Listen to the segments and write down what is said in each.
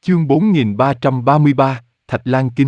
Chương 4333, Thạch Lan Kinh.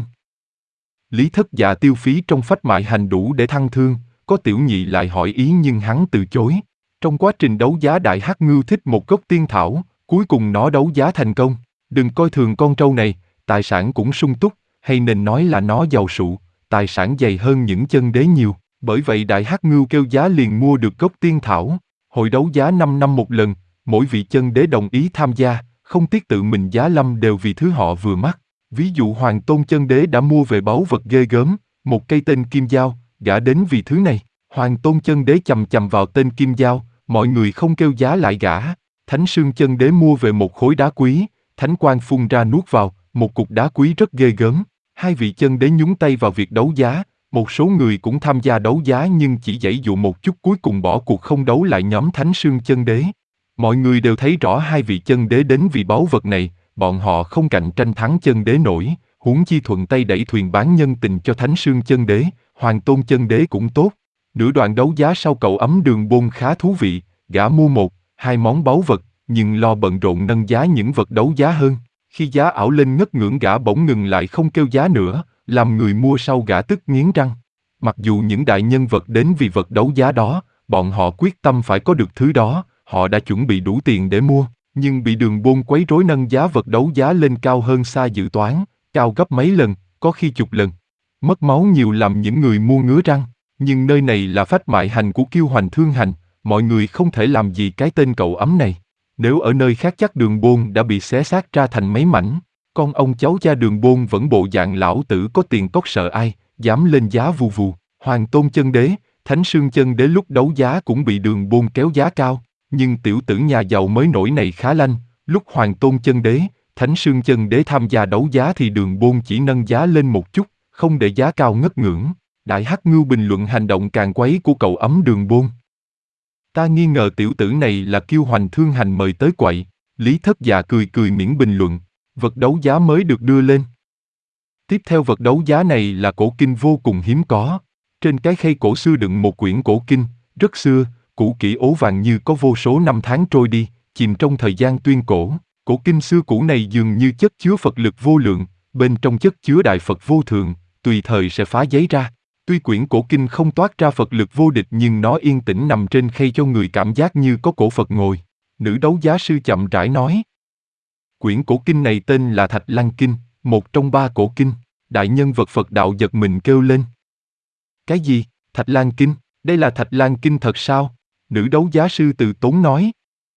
Lý Thất Dạ tiêu phí trong phách mại hành đủ để thăng thương, có tiểu nhị lại hỏi ý nhưng hắn từ chối. Trong quá trình đấu giá Đại Hắc Ngưu thích một gốc tiên thảo, cuối cùng nó đấu giá thành công. Đừng coi thường con trâu này, tài sản cũng sung túc, hay nên nói là nó giàu sụ, tài sản dày hơn những chân đế nhiều. Bởi vậy Đại Hắc Ngưu kêu giá liền mua được gốc tiên thảo. Hội đấu giá 5 năm một lần, mỗi vị chân đế đồng ý tham gia, không tiếc tự mình giá lâm đều vì thứ họ vừa mắt. Ví dụ Hoàng Tôn chân đế đã mua về báu vật ghê gớm, một cây tên kim dao, gã đến vì thứ này. Hoàng Tôn chân đế chầm chầm vào tên kim dao, mọi người không kêu giá lại gã. Thánh Sương chân đế mua về một khối đá quý, thánh quang phun ra nuốt vào, một cục đá quý rất ghê gớm. Hai vị chân đế nhúng tay vào việc đấu giá, một số người cũng tham gia đấu giá nhưng chỉ giãy dụ một chút cuối cùng bỏ cuộc không đấu lại nhóm Thánh Sương chân đế. Mọi người đều thấy rõ hai vị chân đế đến vì báu vật này, bọn họ không cạnh tranh thắng chân đế nổi, huống chi thuận tay đẩy thuyền bán nhân tình cho Thánh Sương chân đế, Hoàng Tôn chân đế cũng tốt. Nửa đoạn đấu giá sau cậu ấm Đường Bôn khá thú vị, gã mua một, hai món báu vật, nhưng lo bận rộn nâng giá những vật đấu giá hơn. Khi giá ảo lên ngất ngưỡng gã bỗng ngừng lại không kêu giá nữa, làm người mua sau gã tức nghiến răng. Mặc dù những đại nhân vật đến vì vật đấu giá đó, bọn họ quyết tâm phải có được thứ đó, họ đã chuẩn bị đủ tiền để mua, nhưng bị Đường Bôn quấy rối nâng giá vật đấu giá lên cao hơn xa dự toán, cao gấp mấy lần, có khi chục lần. Mất máu nhiều làm những người mua ngứa răng, nhưng nơi này là phách mại hành của Kiêu Hoành Thương Hành, mọi người không thể làm gì cái tên cậu ấm này. Nếu ở nơi khác chắc Đường Bôn đã bị xé xác ra thành mấy mảnh. Con ông cháu cha Đường Bôn vẫn bộ dạng lão tử có tiền cóc sợ ai, dám lên giá vù vù. Hoàng Tôn chân đế, Thánh Sương chân đế lúc đấu giá cũng bị Đường Bôn kéo giá cao, nhưng tiểu tử nhà giàu mới nổi này khá lanh. Lúc Hoàng Tôn chân đế, Thánh Sương chân đế tham gia đấu giá thì Đường Bôn chỉ nâng giá lên một chút, không để giá cao ngất ngưỡng. Đại Hắc Ngưu bình luận hành động càng quấy của cậu ấm Đường Bôn. Ta nghi ngờ tiểu tử này là Kiêu Hoành Thương Hành mời tới quậy. Lý Thất Dạ cười cười miễn bình luận. Vật đấu giá mới được đưa lên. Tiếp theo vật đấu giá này là cổ kinh vô cùng hiếm có. Trên cái khay cổ xưa đựng một quyển cổ kinh, rất xưa, cũ kỹ ố vàng như có vô số năm tháng trôi đi, chìm trong thời gian tuyên cổ. Cổ kinh xưa cũ này dường như chất chứa Phật lực vô lượng, bên trong chất chứa Đại Phật vô thượng, tùy thời sẽ phá giấy ra. Tuy quyển cổ kinh không toát ra Phật lực vô địch nhưng nó yên tĩnh nằm trên khay cho người cảm giác như có cổ Phật ngồi. Nữ đấu giá sư chậm rãi nói. Quyển cổ kinh này tên là Thạch Lan Kinh, một trong 3 cổ kinh. Đại nhân vật Phật đạo giật mình kêu lên. Cái gì? Thạch Lan Kinh? Đây là Thạch Lan Kinh thật sao? Nữ đấu giá sư từ tốn nói.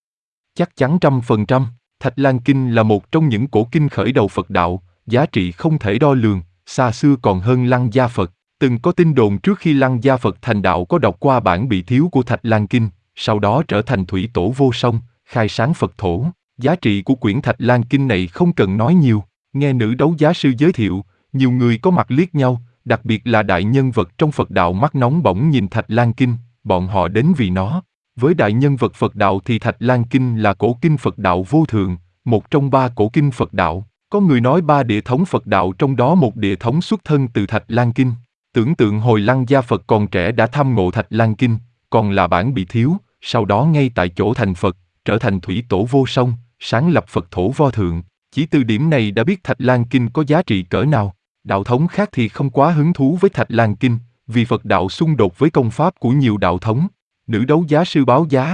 Chắc chắn 100%, Thạch Lan Kinh là một trong những cổ kinh khởi đầu Phật đạo, giá trị không thể đo lường, xa xưa còn hơn Lăng Gia Phật. Từng có tin đồn trước khi Lăng Gia Phật thành đạo có đọc qua bản bị thiếu của Thạch Lan Kinh, sau đó trở thành thủy tổ vô song, khai sáng Phật thổ. Giá trị của quyển Thạch Lan Kinh này không cần nói nhiều, nghe nữ đấu giá sư giới thiệu, nhiều người có mặt liếc nhau, đặc biệt là đại nhân vật trong Phật đạo mắt nóng bỏng nhìn Thạch Lan Kinh, bọn họ đến vì nó. Với đại nhân vật Phật đạo thì Thạch Lan Kinh là cổ kinh Phật đạo vô thượng, một trong 3 cổ kinh Phật đạo. Có người nói 3 địa thống Phật đạo trong đó một địa thống xuất thân từ Thạch Lan Kinh. Tưởng tượng hồi Lăng Gia Phật còn trẻ đã thăm ngộ Thạch Lan Kinh, còn là bản bị thiếu, sau đó ngay tại chỗ thành Phật, trở thành thủy tổ vô song, sáng lập Phật thổ vô thượng. Chỉ từ điểm này đã biết Thạch Lan Kinh có giá trị cỡ nào. Đạo thống khác thì không quá hứng thú với Thạch Lan Kinh, vì Phật đạo xung đột với công pháp của nhiều đạo thống. Nữ đấu giá sư báo giá.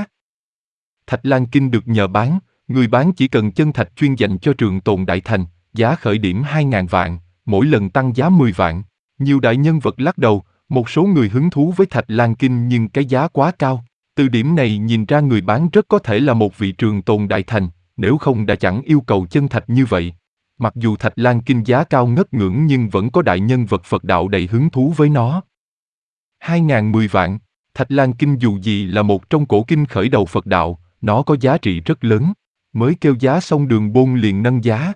Thạch Lan Kinh được nhờ bán, người bán chỉ cần chân thạch chuyên dành cho Trường Tồn Đại Thành, giá khởi điểm 2.000 vạn, mỗi lần tăng giá 10 vạn. Nhiều đại nhân vật lắc đầu, một số người hứng thú với Thạch Lan Kinh nhưng cái giá quá cao. Từ điểm này nhìn ra người bán rất có thể là một vị Trường Tồn Đại Thành, nếu không đã chẳng yêu cầu chân thạch như vậy. Mặc dù Thạch Lan Kinh giá cao ngất ngưỡng nhưng vẫn có đại nhân vật Phật đạo đầy hứng thú với nó. 2.010 vạn, Thạch Lan Kinh dù gì là một trong cổ kinh khởi đầu Phật đạo, nó có giá trị rất lớn. Mới kêu giá xong Đường Bôn liền nâng giá.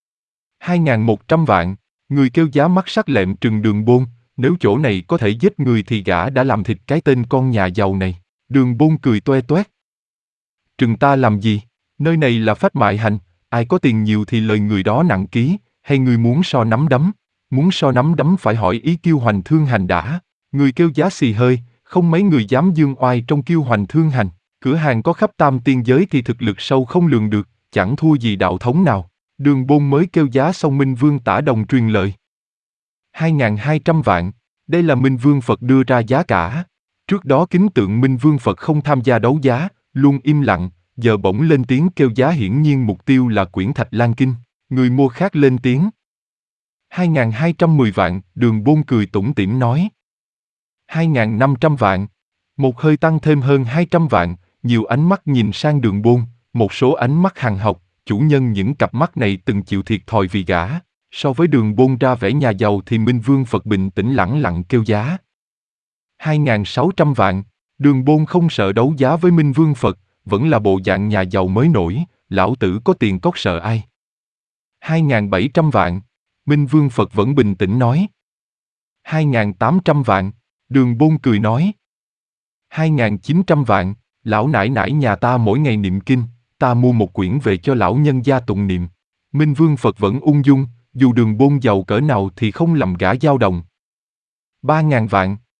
2.100 vạn, người kêu giá mắt sắc lẹm trừng Đường Bôn, nếu chỗ này có thể giết người thì gã đã làm thịt cái tên con nhà giàu này. Đường Bôn cười toe toét. Trừng ta làm gì? Nơi này là phách mại hành, ai có tiền nhiều thì lời người đó nặng ký, hay người muốn so nắm đấm? Muốn so nắm đấm phải hỏi ý Kiêu Hoành Thương Hành đã. Người kêu giá xì hơi, không mấy người dám dương oai trong Kiêu Hoành Thương Hành. Cửa hàng có khắp tam tiên giới thì thực lực sâu không lường được, chẳng thua gì đạo thống nào. Đường Bôn mới kêu giá xong Minh Vương Tả Đồng truyền lời. 2.200 vạn, đây là Minh Vương Phật đưa ra giá cả. Trước đó kính tượng Minh Vương Phật không tham gia đấu giá, luôn im lặng, giờ bỗng lên tiếng kêu giá, hiển nhiên mục tiêu là quyển Thạch Lan Kinh. Người mua khác lên tiếng. 2.210 vạn, Đường Bôn cười tủm tỉm nói. 2.500 vạn, một hơi tăng thêm hơn 200 vạn, nhiều ánh mắt nhìn sang Đường Bôn, một số ánh mắt hằn học, chủ nhân những cặp mắt này từng chịu thiệt thòi vì gã. So với Đường Bôn ra vẻ nhà giàu thì Minh Vương Phật bình tĩnh lẳng lặng kêu giá. 2.600 vạn, Đường Bôn không sợ đấu giá với Minh Vương Phật, vẫn là bộ dạng nhà giàu mới nổi, lão tử có tiền cóc sợ ai. 2.700 vạn, Minh Vương Phật vẫn bình tĩnh nói. 2.800 vạn, Đường Bôn cười nói. 2.900 vạn, lão nải nải nhà ta mỗi ngày niệm kinh, ta mua một quyển về cho lão nhân gia tụng niệm. Minh Vương Phật vẫn ung dung, dù Đường Bôn giàu cỡ nào thì không làm gã dao động. 3.000 vạn,